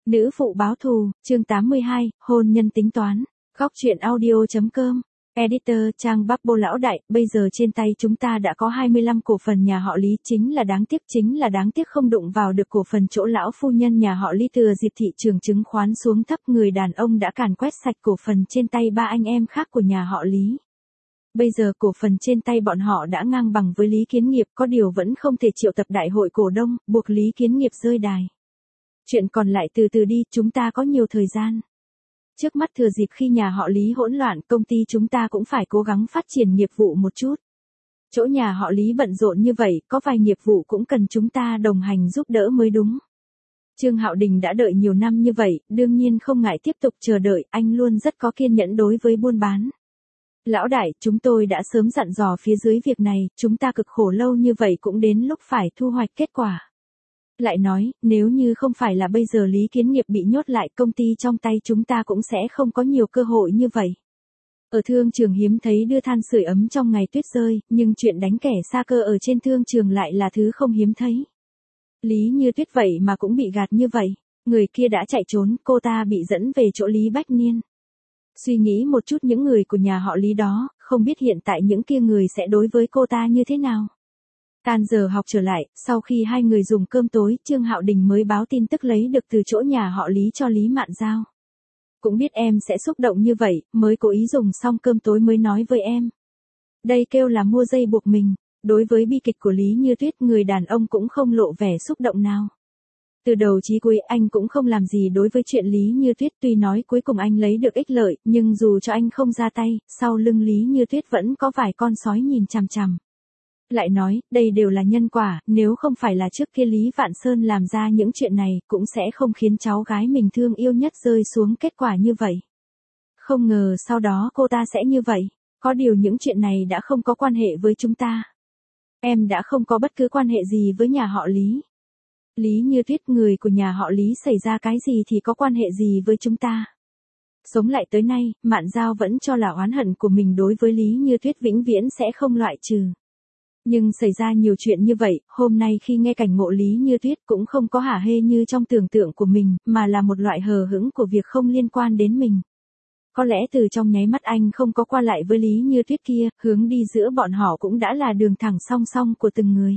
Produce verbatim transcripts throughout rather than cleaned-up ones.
Nữ phụ báo thù, chương tám mươi hai, hôn nhân tính toán. Góc truyện audio chấm com. Editor Trang Bappo lão đại, bây giờ trên tay chúng ta đã có hai mươi lăm cổ phần nhà họ Lý, chính là đáng tiếc chính là đáng tiếc không đụng vào được cổ phần chỗ lão phu nhân nhà họ Lý. Thừa dịp thị trường chứng khoán xuống thấp, người đàn ông đã càn quét sạch cổ phần trên tay ba anh em khác của nhà họ Lý. Bây giờ cổ phần trên tay bọn họ đã ngang bằng với Lý Kiến Nghiệp, có điều vẫn không thể triệu tập đại hội cổ đông, buộc Lý Kiến Nghiệp rơi đài. Chuyện còn lại từ từ đi, chúng ta có nhiều thời gian. Trước mắt thừa dịp khi nhà họ Lý hỗn loạn, công ty chúng ta cũng phải cố gắng phát triển nghiệp vụ một chút. Chỗ nhà họ Lý bận rộn như vậy, có vài nghiệp vụ cũng cần chúng ta đồng hành giúp đỡ mới đúng. Trương Hạo Đình đã đợi nhiều năm như vậy, đương nhiên không ngại tiếp tục chờ đợi, anh luôn rất có kiên nhẫn đối với buôn bán. Lão đại, chúng tôi đã sớm dặn dò phía dưới việc này, chúng ta cực khổ lâu như vậy cũng đến lúc phải thu hoạch kết quả. Lại nói, nếu như không phải là bây giờ Lý Kiến Nghiệp bị nhốt lại, công ty trong tay chúng ta cũng sẽ không có nhiều cơ hội như vậy. Ở thương trường hiếm thấy đưa than sưởi ấm trong ngày tuyết rơi, nhưng chuyện đánh kẻ sa cơ ở trên thương trường lại là thứ không hiếm thấy. Lý Như Tuyết vậy mà cũng bị gạt như vậy, người kia đã chạy trốn, cô ta bị dẫn về chỗ Lý Bách Niên. Suy nghĩ một chút những người của nhà họ Lý đó, không biết hiện tại những kia người sẽ đối với cô ta như thế nào. Tan giờ học trở lại, sau khi hai người dùng cơm tối, Trương Hạo Đình mới báo tin tức lấy được từ chỗ nhà họ Lý cho Lý Mạn Giao. Cũng biết em sẽ xúc động như vậy, mới cố ý dùng xong cơm tối mới nói với em. Đây kêu là mua dây buộc mình. Đối với bi kịch của Lý Như Tuyết, người đàn ông cũng không lộ vẻ xúc động nào. Từ đầu chí cuối anh cũng không làm gì đối với chuyện Lý Như Tuyết, tuy nói cuối cùng anh lấy được ích lợi, nhưng dù cho anh không ra tay, sau lưng Lý Như Tuyết vẫn có vài con sói nhìn chằm chằm. Lại nói, đây đều là nhân quả, nếu không phải là trước kia Lý Vạn Sơn làm ra những chuyện này, cũng sẽ không khiến cháu gái mình thương yêu nhất rơi xuống kết quả như vậy. Không ngờ sau đó cô ta sẽ như vậy, có điều những chuyện này đã không có quan hệ với chúng ta. Em đã không có bất cứ quan hệ gì với nhà họ Lý. Lý Như Tuyết, người của nhà họ Lý xảy ra cái gì thì có quan hệ gì với chúng ta. Sống lại tới nay, Mạn Giao vẫn cho là oán hận của mình đối với Lý Như Tuyết vĩnh viễn sẽ không loại trừ. Nhưng xảy ra nhiều chuyện như vậy, hôm nay khi nghe cảnh ngộ Lý Như Tuyết cũng không có hả hê như trong tưởng tượng của mình, mà là một loại hờ hững của việc không liên quan đến mình. Có lẽ từ trong nháy mắt anh không có qua lại với Lý Như Tuyết kia, hướng đi giữa bọn họ cũng đã là đường thẳng song song của từng người.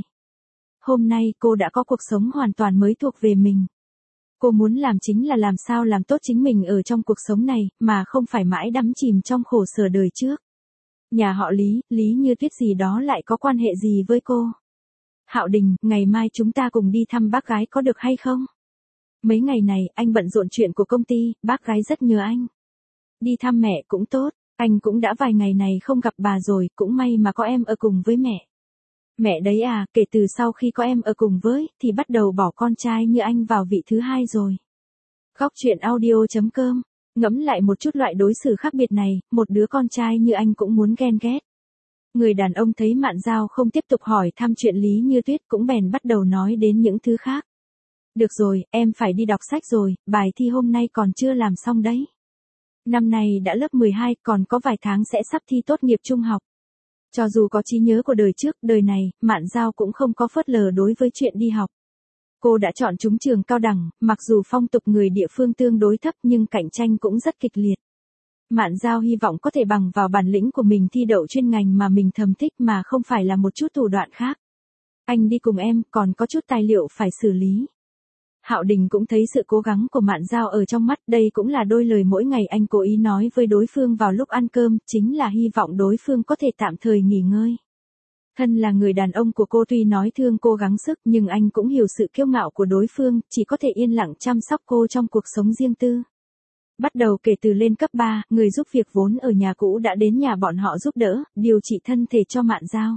Hôm nay cô đã có cuộc sống hoàn toàn mới thuộc về mình. Cô muốn làm chính là làm sao làm tốt chính mình ở trong cuộc sống này, mà không phải mãi đắm chìm trong khổ sở đời trước. Nhà họ Lý, Lý Như Tuyết gì đó lại có quan hệ gì với cô? Hạo Đình, ngày mai chúng ta cùng đi thăm bác gái có được hay không? Mấy ngày này, anh bận rộn chuyện của công ty, bác gái rất nhớ anh. Đi thăm mẹ cũng tốt, anh cũng đã vài ngày này không gặp bà rồi, cũng may mà có em ở cùng với mẹ. Mẹ đấy à, kể từ sau khi có em ở cùng với, thì bắt đầu bỏ con trai như anh vào vị thứ hai rồi. Góc truyện audio chấm com. Ngẫm lại một chút loại đối xử khác biệt này, một đứa con trai như anh cũng muốn ghen ghét. Người đàn ông thấy Mạn Giao không tiếp tục hỏi thăm chuyện Lý Như Tuyết cũng bèn bắt đầu nói đến những thứ khác. Được rồi, em phải đi đọc sách rồi, bài thi hôm nay còn chưa làm xong đấy. Năm nay đã lớp mười hai, còn có vài tháng sẽ sắp thi tốt nghiệp trung học. Cho dù có trí nhớ của đời trước, đời này, Mạn Giao cũng không có phớt lờ đối với chuyện đi học. Cô đã chọn trúng trường cao đẳng, mặc dù phong tục người địa phương tương đối thấp nhưng cạnh tranh cũng rất kịch liệt. Mạn Giao hy vọng có thể bằng vào bản lĩnh của mình thi đậu chuyên ngành mà mình thầm thích mà không phải là một chút thủ đoạn khác. Anh đi cùng em, còn có chút tài liệu phải xử lý. Hạo Đình cũng thấy sự cố gắng của Mạn Giao ở trong mắt, đây cũng là đôi lời mỗi ngày anh cố ý nói với đối phương vào lúc ăn cơm, chính là hy vọng đối phương có thể tạm thời nghỉ ngơi. Thân là người đàn ông của cô, tuy nói thương cô gắng sức nhưng anh cũng hiểu sự kiêu ngạo của đối phương, chỉ có thể yên lặng chăm sóc cô trong cuộc sống riêng tư. Bắt đầu kể từ lên cấp ba, người giúp việc vốn ở nhà cũ đã đến nhà bọn họ giúp đỡ, điều trị thân thể cho Mạn Giao.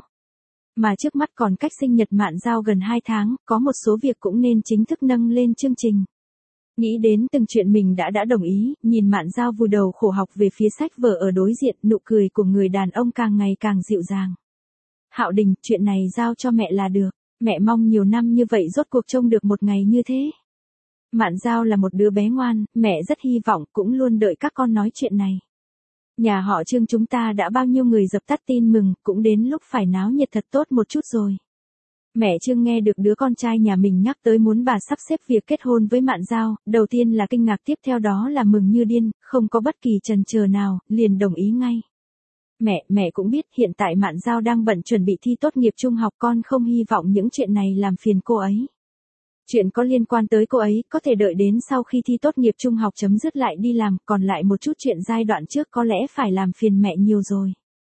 Mà trước mắt còn cách sinh nhật Mạn Giao gần hai tháng, có một số việc cũng nên chính thức nâng lên chương trình. Nghĩ đến từng chuyện mình đã đã đồng ý, nhìn Mạn Giao vùi đầu khổ học về phía sách vở ở đối diện, nụ cười của người đàn ông càng ngày càng dịu dàng. Hạo Đình, chuyện này giao cho mẹ là được, mẹ mong nhiều năm như vậy rốt cuộc trông được một ngày như thế. Mạn Giao là một đứa bé ngoan, mẹ rất hy vọng cũng luôn đợi các con nói chuyện này. Nhà họ Trương chúng ta đã bao nhiêu người dập tắt tin mừng, cũng đến lúc phải náo nhiệt thật tốt một chút rồi. Mẹ Trương nghe được đứa con trai nhà mình nhắc tới muốn bà sắp xếp việc kết hôn với Mạn Giao, đầu tiên là kinh ngạc, tiếp theo đó là mừng như điên, không có bất kỳ chần chờ nào, liền đồng ý ngay. Mẹ, mẹ cũng biết hiện tại Mạn Giao đang bận chuẩn bị thi tốt nghiệp trung học, con không hy vọng những chuyện này làm phiền cô ấy. Chuyện có liên quan tới cô ấy có thể đợi đến sau khi thi tốt nghiệp trung học chấm dứt lại đi làm, còn lại một chút chuyện giai đoạn trước có lẽ phải làm phiền mẹ nhiều rồi.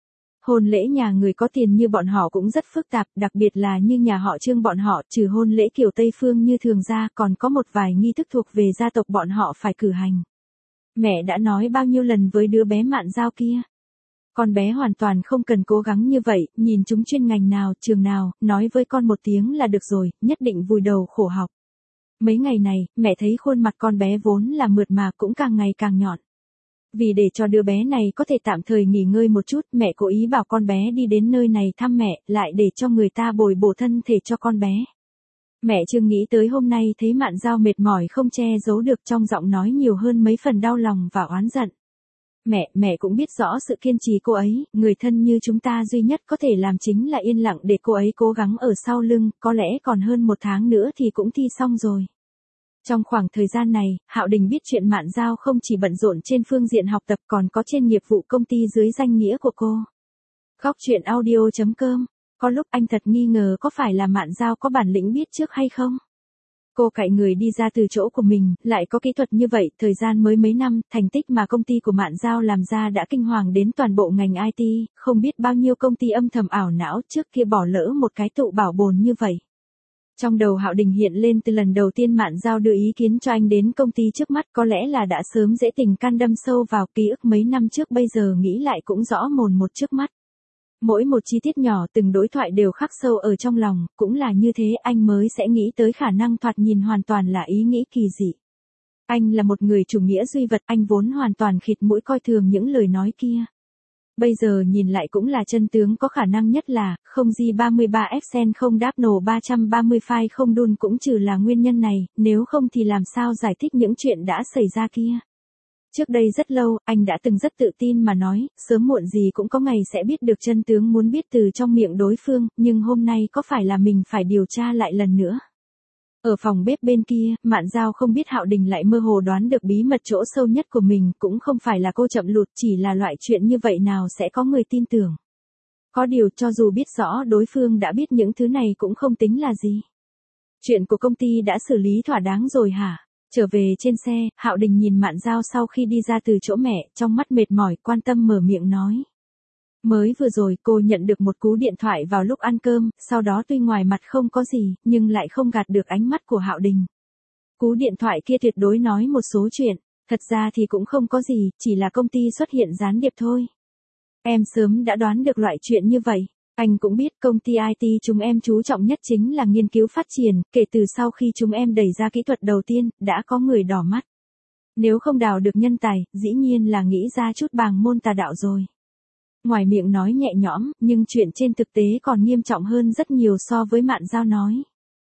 Hôn lễ nhà người có tiền như bọn họ cũng rất phức tạp, đặc biệt là như nhà họ Trương bọn họ, trừ hôn lễ kiểu Tây Phương như thường ra còn có một vài nghi thức thuộc về gia tộc bọn họ phải cử hành. Mẹ đã nói bao nhiêu lần với đứa bé Mạn Giao kia. Con bé hoàn toàn không cần cố gắng như vậy, nhìn chúng chuyên ngành nào, trường nào, nói với con một tiếng là được rồi, nhất định vùi đầu khổ học. Mấy ngày này, mẹ thấy khuôn mặt con bé vốn là mượt mà cũng càng ngày càng nhọn. Vì để cho đứa bé này có thể tạm thời nghỉ ngơi một chút, mẹ cố ý bảo con bé đi đến nơi này thăm mẹ, lại để cho người ta bồi bổ thân thể cho con bé. Mẹ Trương nghĩ tới hôm nay thấy Mạn Giao mệt mỏi không che giấu được, trong giọng nói nhiều hơn mấy phần đau lòng và oán giận. Mẹ, mẹ cũng biết rõ sự kiên trì cô ấy, người thân như chúng ta duy nhất có thể làm chính là yên lặng để cô ấy cố gắng ở sau lưng, có lẽ còn hơn một tháng nữa thì cũng thi xong rồi. Trong khoảng thời gian này, Hạo Đình biết chuyện Mạn Giao không chỉ bận rộn trên phương diện học tập còn có trên nghiệp vụ công ty dưới danh nghĩa của cô. Góc truyện audio chấm com. Có lúc anh thật nghi ngờ có phải là Mạn Giao có bản lĩnh biết trước hay không? Cô cạy người đi ra từ chỗ của mình, lại có kỹ thuật như vậy, thời gian mới mấy năm, thành tích mà công ty của Mạn Giao làm ra đã kinh hoàng đến toàn bộ ngành i tê, không biết bao nhiêu công ty âm thầm ảo não trước kia bỏ lỡ một cái tụ bảo bồn như vậy. Trong đầu Hạo Đình hiện lên từ lần đầu tiên Mạn Giao đưa ý kiến cho anh đến công ty trước mắt, có lẽ là đã sớm dễ tình can đâm sâu vào ký ức mấy năm trước, bây giờ nghĩ lại cũng rõ mồn một trước mắt. Mỗi một chi tiết nhỏ từng đối thoại đều khắc sâu ở trong lòng, cũng là như thế anh mới sẽ nghĩ tới khả năng thoạt nhìn hoàn toàn là ý nghĩ kỳ dị. Anh là một người chủ nghĩa duy vật, anh vốn hoàn toàn khịt mũi coi thường những lời nói kia. Bây giờ nhìn lại cũng là chân tướng, có khả năng nhất là, không G ba mươi ba Exen không đáp nổ ba trăm ba mươi file không đun cũng trừ là nguyên nhân này, nếu không thì làm sao giải thích những chuyện đã xảy ra kia. Trước đây rất lâu, anh đã từng rất tự tin mà nói, sớm muộn gì cũng có ngày sẽ biết được chân tướng, muốn biết từ trong miệng đối phương, nhưng hôm nay có phải là mình phải điều tra lại lần nữa. Ở phòng bếp bên kia, Mạn Giao không biết Hạo Đình lại mơ hồ đoán được bí mật chỗ sâu nhất của mình, cũng không phải là cô chậm lụt, chỉ là loại chuyện như vậy nào sẽ có người tin tưởng. Có điều cho dù biết rõ đối phương đã biết những thứ này cũng không tính là gì. Chuyện của công ty đã xử lý thỏa đáng rồi hả? Trở về trên xe, Hạo Đình nhìn Mạn Giao sau khi đi ra từ chỗ mẹ, trong mắt mệt mỏi, quan tâm mở miệng nói. Mới vừa rồi cô nhận được một cú điện thoại vào lúc ăn cơm, sau đó tuy ngoài mặt không có gì, nhưng lại không gạt được ánh mắt của Hạo Đình. Cú điện thoại kia tuyệt đối nói một số chuyện, thật ra thì cũng không có gì, chỉ là công ty xuất hiện gián điệp thôi. Em sớm đã đoán được loại chuyện như vậy. Anh cũng biết công ty i tê chúng em chú trọng nhất chính là nghiên cứu phát triển, kể từ sau khi chúng em đẩy ra kỹ thuật đầu tiên, đã có người đỏ mắt. Nếu không đào được nhân tài, dĩ nhiên là nghĩ ra chút bàng môn tà đạo rồi. Ngoài miệng nói nhẹ nhõm, nhưng chuyện trên thực tế còn nghiêm trọng hơn rất nhiều so với Mạn Giao nói.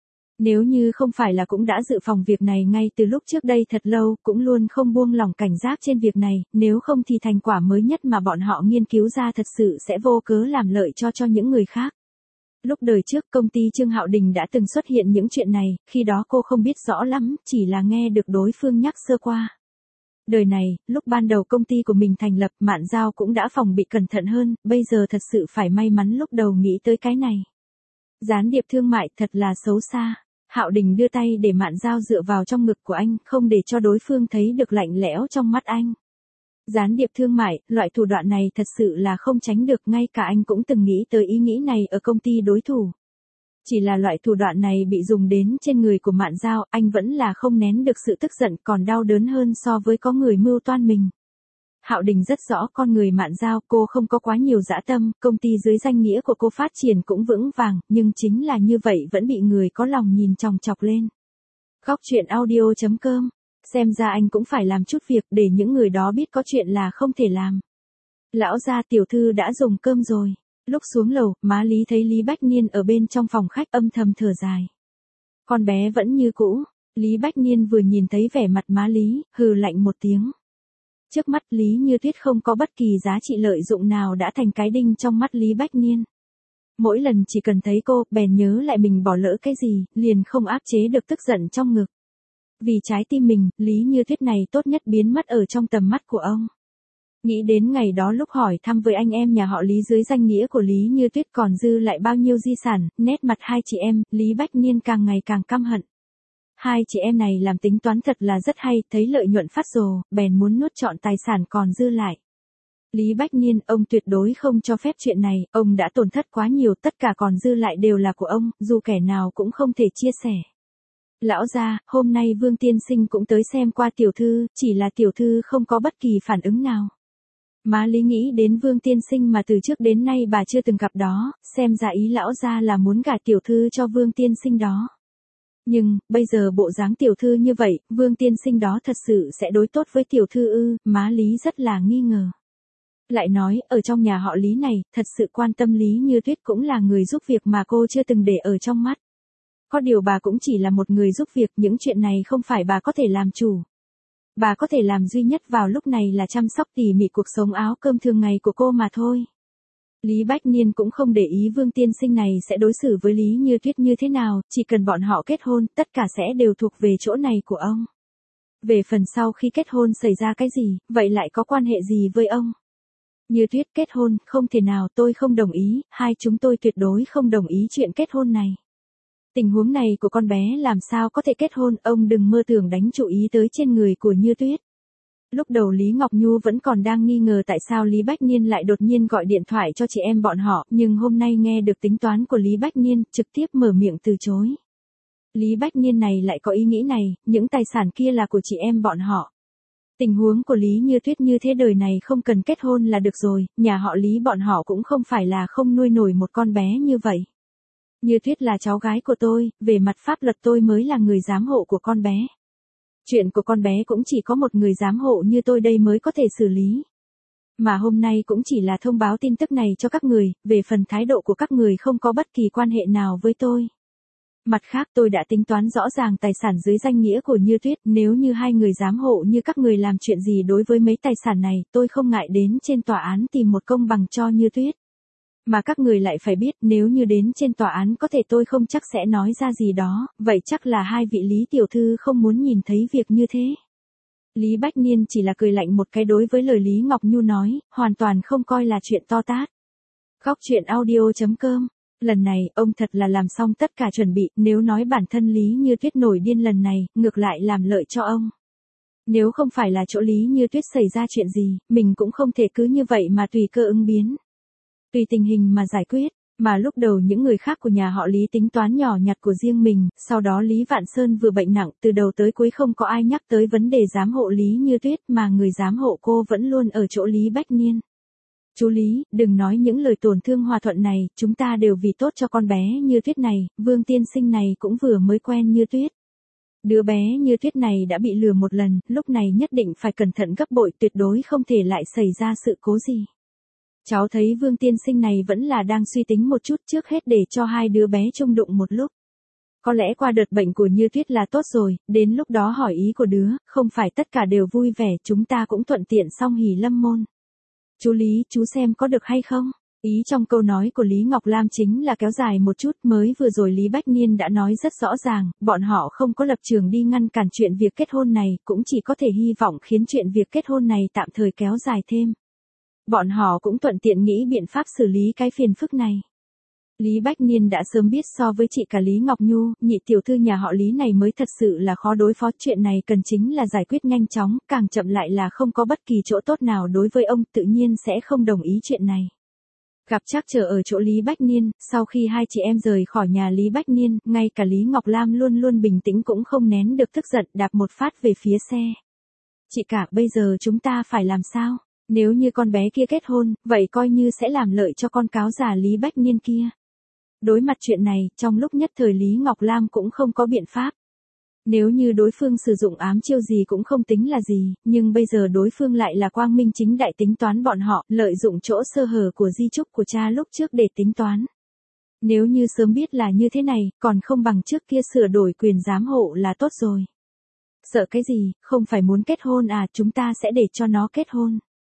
Nếu như không phải là cũng đã dự phòng việc này ngay từ lúc trước đây thật lâu, cũng luôn không buông lỏng cảnh giác trên việc này, nếu không thì thành quả mới nhất mà bọn họ nghiên cứu ra thật sự sẽ vô cớ làm lợi cho cho những người khác. Lúc đời trước công ty Trương Hạo Đình đã từng xuất hiện những chuyện này, khi đó cô không biết rõ lắm, chỉ là nghe được đối phương nhắc sơ qua. Đời này, lúc ban đầu công ty của mình thành lập, Mạn Giao cũng đã phòng bị cẩn thận hơn, bây giờ thật sự phải may mắn lúc đầu nghĩ tới cái này. Gián điệp thương mại thật là xấu xa. Hạo Đình đưa tay để Mạn Giao dựa vào trong ngực của anh, không để cho đối phương thấy được lạnh lẽo trong mắt anh. Gián điệp thương mại, loại thủ đoạn này thật sự là không tránh được, ngay cả anh cũng từng nghĩ tới ý nghĩ này ở công ty đối thủ. Chỉ là loại thủ đoạn này bị dùng đến trên người của Mạn Giao, anh vẫn là không nén được sự tức giận, còn đau đớn hơn so với có người mưu toan mình. Hạo Đình rất rõ con người Mạn Giao, cô không có quá nhiều dã tâm, công ty dưới danh nghĩa của cô phát triển cũng vững vàng, nhưng chính là như vậy vẫn bị người có lòng nhìn chòng chọc lên. Góc truyện audio chấm com. Xem ra anh cũng phải làm chút việc để những người đó biết có chuyện là không thể làm. Lão gia tiểu thư đã dùng cơm rồi. Lúc xuống lầu, má Lý thấy Lý Bách Niên ở bên trong phòng khách âm thầm thở dài. Con bé vẫn như cũ. Lý Bách Niên vừa nhìn thấy vẻ mặt má Lý, hừ lạnh một tiếng. Trước mắt Lý Như Tuyết không có bất kỳ giá trị lợi dụng nào đã thành cái đinh trong mắt Lý Bách Niên. Mỗi lần chỉ cần thấy cô, bèn nhớ lại mình bỏ lỡ cái gì, liền không áp chế được tức giận trong ngực. Vì trái tim mình, Lý Như Tuyết này tốt nhất biến mất ở trong tầm mắt của ông. Nghĩ đến ngày đó lúc hỏi thăm với anh em nhà họ Lý dưới danh nghĩa của Lý Như Tuyết còn dư lại bao nhiêu di sản, nét mặt hai chị em, Lý Bách Niên càng ngày càng căm hận. Hai chị em này làm tính toán thật là rất hay, thấy lợi nhuận phát rồ, bèn muốn nuốt trọn tài sản còn dư lại. Lý Bách Niên, ông tuyệt đối không cho phép chuyện này, ông đã tổn thất quá nhiều, tất cả còn dư lại đều là của ông, dù kẻ nào cũng không thể chia sẻ. Lão gia, hôm nay Vương tiên sinh cũng tới xem qua tiểu thư, chỉ là tiểu thư không có bất kỳ phản ứng nào. Má Lý nghĩ đến Vương tiên sinh mà từ trước đến nay bà chưa từng gặp đó, xem ra ý lão gia là muốn gả tiểu thư cho Vương tiên sinh đó. Nhưng, bây giờ bộ dáng tiểu thư như vậy, Vương tiên sinh đó thật sự sẽ đối tốt với tiểu thư ư, má Lý rất là nghi ngờ. Lại nói, ở trong nhà họ Lý này, thật sự quan tâm Lý Như Tuyết cũng là người giúp việc mà cô chưa từng để ở trong mắt. Có điều bà cũng chỉ là một người giúp việc, những chuyện này không phải bà có thể làm chủ. Bà có thể làm duy nhất vào lúc này là chăm sóc tỉ mỉ cuộc sống áo cơm thường ngày của cô mà thôi. Lý Bách Niên cũng không để ý Vương tiên sinh này sẽ đối xử với Lý Như Tuyết như thế nào, chỉ cần bọn họ kết hôn, tất cả sẽ đều thuộc về chỗ này của ông. Về phần sau khi kết hôn xảy ra cái gì, vậy lại có quan hệ gì với ông? Như Tuyết kết hôn, không thể nào, tôi không đồng ý, hai chúng tôi tuyệt đối không đồng ý chuyện kết hôn này. Tình huống này của con bé làm sao có thể kết hôn, ông đừng mơ tưởng đánh chú ý tới trên người của Như Tuyết. Lúc đầu Lý Ngọc Nhu vẫn còn đang nghi ngờ tại sao Lý Bách Niên lại đột nhiên gọi điện thoại cho chị em bọn họ, nhưng hôm nay nghe được tính toán của Lý Bách Niên, trực tiếp mở miệng từ chối. Lý Bách Niên này lại có ý nghĩ này, những tài sản kia là của chị em bọn họ. Tình huống của Lý Như Tuyết như thế đời này không cần kết hôn là được rồi, nhà họ Lý bọn họ cũng không phải là không nuôi nổi một con bé như vậy. Như Tuyết là cháu gái của tôi, về mặt pháp luật tôi mới là người giám hộ của con bé. Chuyện của con bé cũng chỉ có một người giám hộ như tôi đây mới có thể xử lý. Mà hôm nay cũng chỉ là thông báo tin tức này cho các người, về phần thái độ của các người không có bất kỳ quan hệ nào với tôi. Mặt khác tôi đã tính toán rõ ràng tài sản dưới danh nghĩa của Như Tuyết, nếu như hai người giám hộ như các người làm chuyện gì đối với mấy tài sản này, tôi không ngại đến trên tòa án tìm một công bằng cho Như Tuyết. Mà các người lại phải biết, nếu như đến trên tòa án có thể tôi không chắc sẽ nói ra gì đó, vậy chắc là hai vị Lý tiểu thư không muốn nhìn thấy việc như thế. Lý Bách Niên chỉ là cười lạnh một cái đối với lời Lý Ngọc Nhu nói, hoàn toàn không coi là chuyện to tát. Góc truyện audio chấm com. Lần này, ông thật là làm xong tất cả chuẩn bị, nếu nói bản thân Lý Như Tuyết nổi điên lần này, ngược lại làm lợi cho ông. Nếu không phải là chỗ Lý Như Tuyết xảy ra chuyện gì, mình cũng không thể cứ như vậy mà tùy cơ ứng biến. Tùy tình hình mà giải quyết, mà lúc đầu những người khác của nhà họ Lý tính toán nhỏ nhặt của riêng mình, sau đó Lý Vạn Sơn vừa bệnh nặng, từ đầu tới cuối không có ai nhắc tới vấn đề giám hộ Lý Như Tuyết mà người giám hộ cô vẫn luôn ở chỗ Lý Bách Niên. Chú Lý, đừng nói những lời tổn thương hòa thuận này, chúng ta đều vì tốt cho con bé Như Tuyết này, Vương tiên sinh này cũng vừa mới quen Như Tuyết. Đứa bé Như Tuyết này đã bị lừa một lần, lúc này nhất định phải cẩn thận gấp bội, tuyệt đối không thể lại xảy ra sự cố gì. Cháu thấy Vương tiên sinh này vẫn là đang suy tính một chút trước hết để cho hai đứa bé chung đụng một lúc. Có lẽ qua đợt bệnh của Như Tuyết là tốt rồi, đến lúc đó hỏi ý của đứa, không phải tất cả đều vui vẻ, chúng ta cũng thuận tiện song hỷ lâm môn. Chú Lý, chú xem có được hay không? Ý trong câu nói của Lý Ngọc Lam chính là kéo dài một chút, mới vừa rồi Lý Bách Niên đã nói rất rõ ràng, bọn họ không có lập trường đi ngăn cản chuyện việc kết hôn này, cũng chỉ có thể hy vọng khiến chuyện việc kết hôn này tạm thời kéo dài thêm. Bọn họ cũng thuận tiện nghĩ biện pháp xử lý cái phiền phức này. Lý Bách Niên đã sớm biết so với chị cả Lý Ngọc Nhu, nhị tiểu thư nhà họ Lý này mới thật sự là khó đối phó, chuyện này cần chính là giải quyết nhanh chóng, càng chậm lại là không có bất kỳ chỗ tốt nào đối với ông, tự nhiên sẽ không đồng ý chuyện này. Gặp trắc trở ở chỗ Lý Bách Niên, sau khi hai chị em rời khỏi nhà Lý Bách Niên, ngay cả Lý Ngọc Lam luôn luôn bình tĩnh cũng không nén được tức giận, đạp một phát về phía xe. Chị cả, bây giờ chúng ta phải làm sao? Nếu như con bé kia kết hôn, vậy coi như sẽ làm lợi cho con cáo già Lý Bách Niên kia. Đối mặt chuyện này, trong lúc nhất thời Lý Ngọc Lam cũng không có biện pháp. Nếu như đối phương sử dụng ám chiêu gì cũng không tính là gì, nhưng bây giờ đối phương lại là quang minh chính đại tính toán bọn họ, lợi dụng chỗ sơ hở của di chúc của cha lúc trước để tính toán. Nếu như sớm biết là như thế này, còn không bằng trước kia sửa đổi quyền giám hộ là tốt rồi. Sợ cái gì, không phải muốn kết hôn à, chúng ta sẽ để cho nó kết hôn.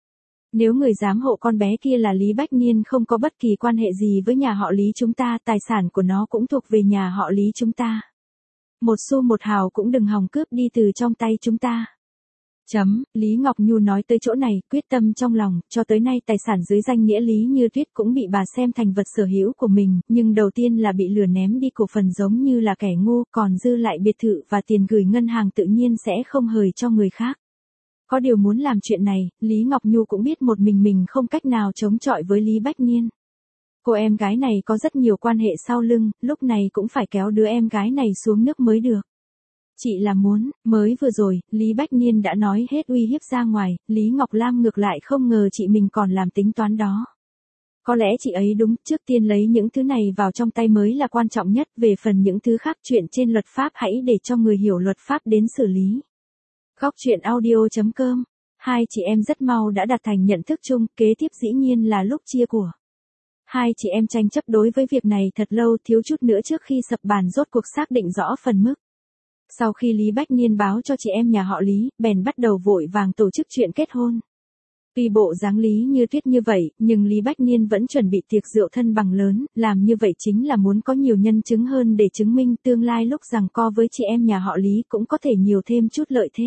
Nếu người giám hộ con bé kia là Lý Bách Niên không có bất kỳ quan hệ gì với nhà họ Lý chúng ta, tài sản của nó cũng thuộc về nhà họ Lý chúng ta. Một xu một hào cũng đừng hòng cướp đi từ trong tay chúng ta. Chấm, Lý Ngọc Nhu nói tới chỗ này, quyết tâm trong lòng, cho tới nay tài sản dưới danh nghĩa Lý Như Tuyết cũng bị bà xem thành vật sở hữu của mình, nhưng đầu tiên là bị lừa ném đi cổ phần giống như là kẻ ngu, còn dư lại biệt thự và tiền gửi ngân hàng tự nhiên sẽ không hời cho người khác. Có điều muốn làm chuyện này, Lý Ngọc Nhu cũng biết một mình mình không cách nào chống chọi với Lý Bách Niên. Cô em gái này có rất nhiều quan hệ sau lưng, lúc này cũng phải kéo đứa em gái này xuống nước mới được. Chị là muốn, mới vừa rồi, Lý Bách Niên đã nói hết uy hiếp ra ngoài, Lý Ngọc Lam ngược lại không ngờ chị mình còn làm tính toán đó. Có lẽ chị ấy đúng, trước tiên lấy những thứ này vào trong tay mới là quan trọng nhất, về phần những thứ khác chuyện trên luật pháp hãy để cho người hiểu luật pháp đến xử lý. Góc truyện audio chấm com. Hai chị em rất mau đã đạt thành nhận thức chung, kế tiếp dĩ nhiên là lúc chia của. Hai chị em tranh chấp đối với việc này thật lâu, thiếu chút nữa trước khi sập bàn rốt cuộc xác định rõ phần mức. Sau khi Lý Bách Niên báo cho chị em nhà họ Lý, bèn bắt đầu vội vàng tổ chức chuyện kết hôn. Tuy bộ dáng Lý Như Tuyết như vậy, nhưng Lý Bách Niên vẫn chuẩn bị tiệc rượu thân bằng lớn, làm như vậy chính là muốn có nhiều nhân chứng hơn để chứng minh tương lai lúc giằng co với chị em nhà họ Lý cũng có thể nhiều thêm chút lợi thế.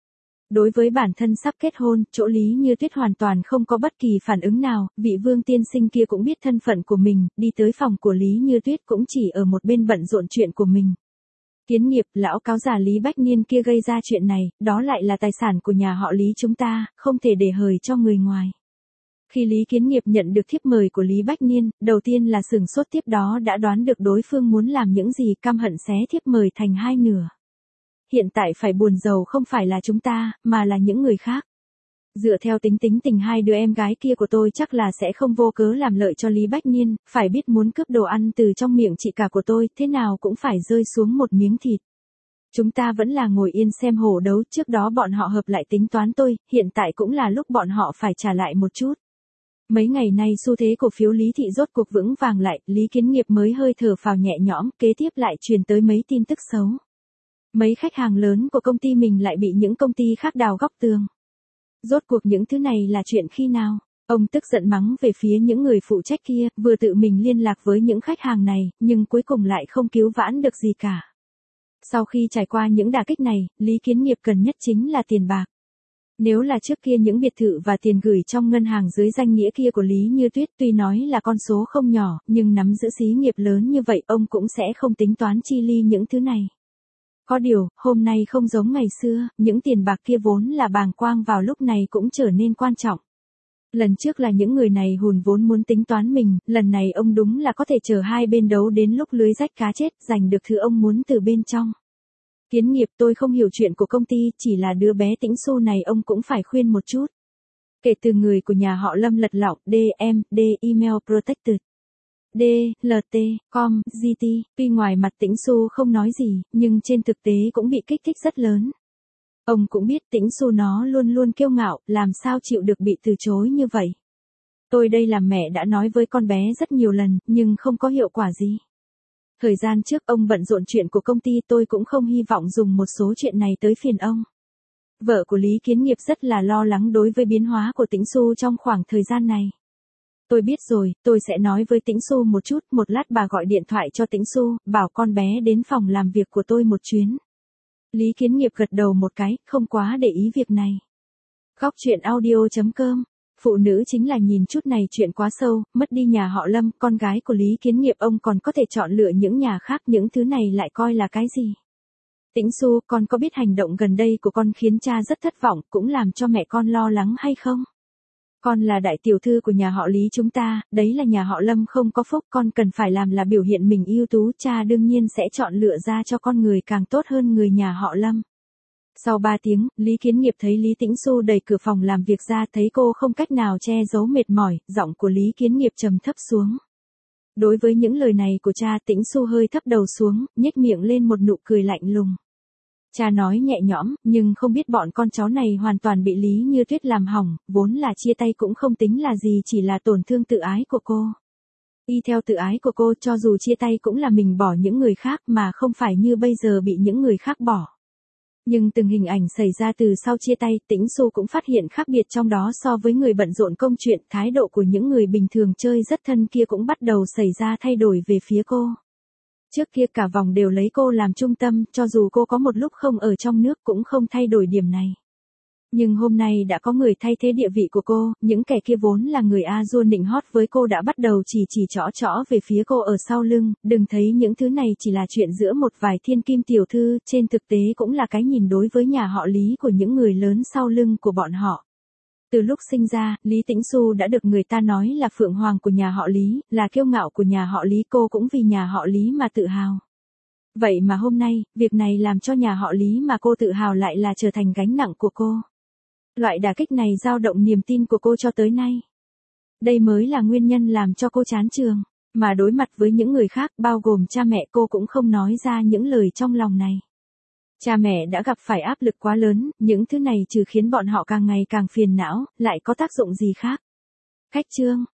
Đối với bản thân sắp kết hôn, chỗ Lý Như Tuyết hoàn toàn không có bất kỳ phản ứng nào, vị Vương tiên sinh kia cũng biết thân phận của mình, đi tới phòng của Lý Như Tuyết cũng chỉ ở một bên bận rộn chuyện của mình. Kiến nghiệp, lão cáo già Lý Bách Niên kia gây ra chuyện này, đó lại là tài sản của nhà họ Lý chúng ta, không thể để hời cho người ngoài. Khi Lý Kiến nghiệp nhận được thiếp mời của Lý Bách Niên, đầu tiên là sửng sốt, tiếp đó đã đoán được đối phương muốn làm những gì, căm hận xé thiếp mời thành hai nửa. Hiện tại phải buồn rầu không phải là chúng ta, mà là những người khác. Dựa theo tính tính tình hai đứa em gái kia của tôi chắc là sẽ không vô cớ làm lợi cho Lý Bách Niên, phải biết muốn cướp đồ ăn từ trong miệng chị cả của tôi, thế nào cũng phải rơi xuống một miếng thịt. Chúng ta vẫn là ngồi yên xem hổ đấu, trước đó bọn họ hợp lại tính toán tôi, hiện tại cũng là lúc bọn họ phải trả lại một chút. Mấy ngày nay xu thế cổ phiếu Lý thị rốt cuộc vững vàng lại, Lý Kiến nghiệp mới hơi thở phào nhẹ nhõm, kế tiếp lại truyền tới mấy tin tức xấu. Mấy khách hàng lớn của công ty mình lại bị những công ty khác đào góc tường. Rốt cuộc những thứ này là chuyện khi nào? Ông tức giận mắng về phía những người phụ trách kia, vừa tự mình liên lạc với những khách hàng này, nhưng cuối cùng lại không cứu vãn được gì cả. Sau khi trải qua những đả kích này, Lý Kiến nghiệp cần nhất chính là tiền bạc. Nếu là trước kia những biệt thự và tiền gửi trong ngân hàng dưới danh nghĩa kia của Lý Như Tuyết tuy nói là con số không nhỏ, nhưng nắm giữ xí nghiệp lớn như vậy ông cũng sẽ không tính toán chi ly những thứ này. Có điều, hôm nay không giống ngày xưa, những tiền bạc kia vốn là bàng quang vào lúc này cũng trở nên quan trọng. Lần trước là những người này hùn vốn muốn tính toán mình, lần này ông đúng là có thể chờ hai bên đấu đến lúc lưới rách cá chết, giành được thứ ông muốn từ bên trong. Kiến nghiệp, tôi không hiểu chuyện của công ty, chỉ là đứa bé Tĩnh Xu này ông cũng phải khuyên một chút. Kể từ người của nhà họ Lâm lật lọng, D M, D Email Protected. D, L T, com, G T, tuy ngoài mặt Tĩnh Xu không nói gì, nhưng trên thực tế cũng bị kích thích rất lớn. Ông cũng biết Tĩnh Xu nó luôn luôn kiêu ngạo, làm sao chịu được bị từ chối như vậy. Tôi đây làm mẹ đã nói với con bé rất nhiều lần, nhưng không có hiệu quả gì. Thời gian trước ông bận rộn chuyện của công ty, tôi cũng không hy vọng dùng một số chuyện này tới phiền ông. Vợ của Lý Kiến nghiệp rất là lo lắng đối với biến hóa của Tĩnh Xu trong khoảng thời gian này. Tôi biết rồi, tôi sẽ nói với Tĩnh Xu một chút, một lát bà gọi điện thoại cho Tĩnh Xu, bảo con bé đến phòng làm việc của tôi một chuyến. Lý Kiến nghiệp gật đầu một cái, không quá để ý việc này. Góc truyện audio chấm com. Phụ nữ chính là nhìn chút này chuyện quá sâu, mất đi nhà họ Lâm, con gái của Lý Kiến nghiệp ông còn có thể chọn lựa những nhà khác, những thứ này lại coi là cái gì? Tĩnh Xu, con có biết hành động gần đây của con khiến cha rất thất vọng, cũng làm cho mẹ con lo lắng hay không? Con là đại tiểu thư của nhà họ Lý chúng ta, đấy là nhà họ Lâm không có phúc, con cần phải làm là biểu hiện mình ưu tú, cha đương nhiên sẽ chọn lựa ra cho con người càng tốt hơn người nhà họ Lâm. Sau ba tiếng, Lý Kiến nghiệp thấy Lý Tĩnh Xu đẩy cửa phòng làm việc ra, thấy cô không cách nào che giấu mệt mỏi, giọng của Lý Kiến nghiệp trầm thấp xuống. Đối với những lời này của cha, Tĩnh Xu hơi thấp đầu xuống, nhếch miệng lên một nụ cười lạnh lùng. Cha nói nhẹ nhõm, nhưng không biết bọn con cháu này hoàn toàn bị Lý Như Tuyết làm hỏng, vốn là chia tay cũng không tính là gì, chỉ là tổn thương tự ái của cô. Y theo tự ái của cô, cho dù chia tay cũng là mình bỏ những người khác mà không phải như bây giờ bị những người khác bỏ. Nhưng từng hình ảnh xảy ra từ sau chia tay, Tĩnh Xu cũng phát hiện khác biệt trong đó so với người bận rộn công chuyện, thái độ của những người bình thường chơi rất thân kia cũng bắt đầu xảy ra thay đổi về phía cô. Trước kia cả vòng đều lấy cô làm trung tâm, cho dù cô có một lúc không ở trong nước cũng không thay đổi điểm này. Nhưng hôm nay đã có người thay thế địa vị của cô, những kẻ kia vốn là người a dua nịnh hót với cô đã bắt đầu chỉ chỉ trỏ trỏ về phía cô ở sau lưng, đừng thấy những thứ này chỉ là chuyện giữa một vài thiên kim tiểu thư, trên thực tế cũng là cái nhìn đối với nhà họ Lý của những người lớn sau lưng của bọn họ. Từ lúc sinh ra, Lý Tĩnh Xu đã được người ta nói là phượng hoàng của nhà họ Lý, là kiêu ngạo của nhà họ Lý, cô cũng vì nhà họ Lý mà tự hào. Vậy mà hôm nay, việc này làm cho nhà họ Lý mà cô tự hào lại là trở thành gánh nặng của cô. Loại đả kích này dao động niềm tin của cô cho tới nay. Đây mới là nguyên nhân làm cho cô chán trường, mà đối mặt với những người khác bao gồm cha mẹ cô cũng không nói ra những lời trong lòng này. Cha mẹ đã gặp phải áp lực quá lớn, những thứ này trừ khiến bọn họ càng ngày càng phiền não, lại có tác dụng gì khác. Khách chương